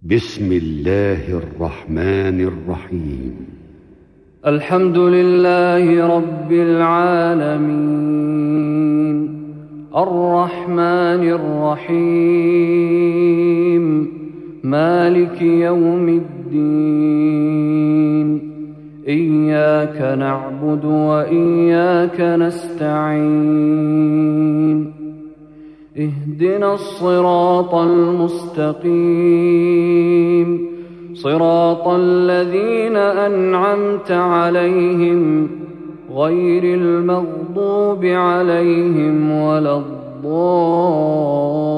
بسم الله الرحمن الرحيم. الحمد لله رب العالمين، الرحمن الرحيم، مالك يوم الدين. إياك نعبد وإياك نستعين. اهدنا الصراط المستقيم، صراط الذين أنعمت عليهم غير المغضوب عليهم ولا الضالين.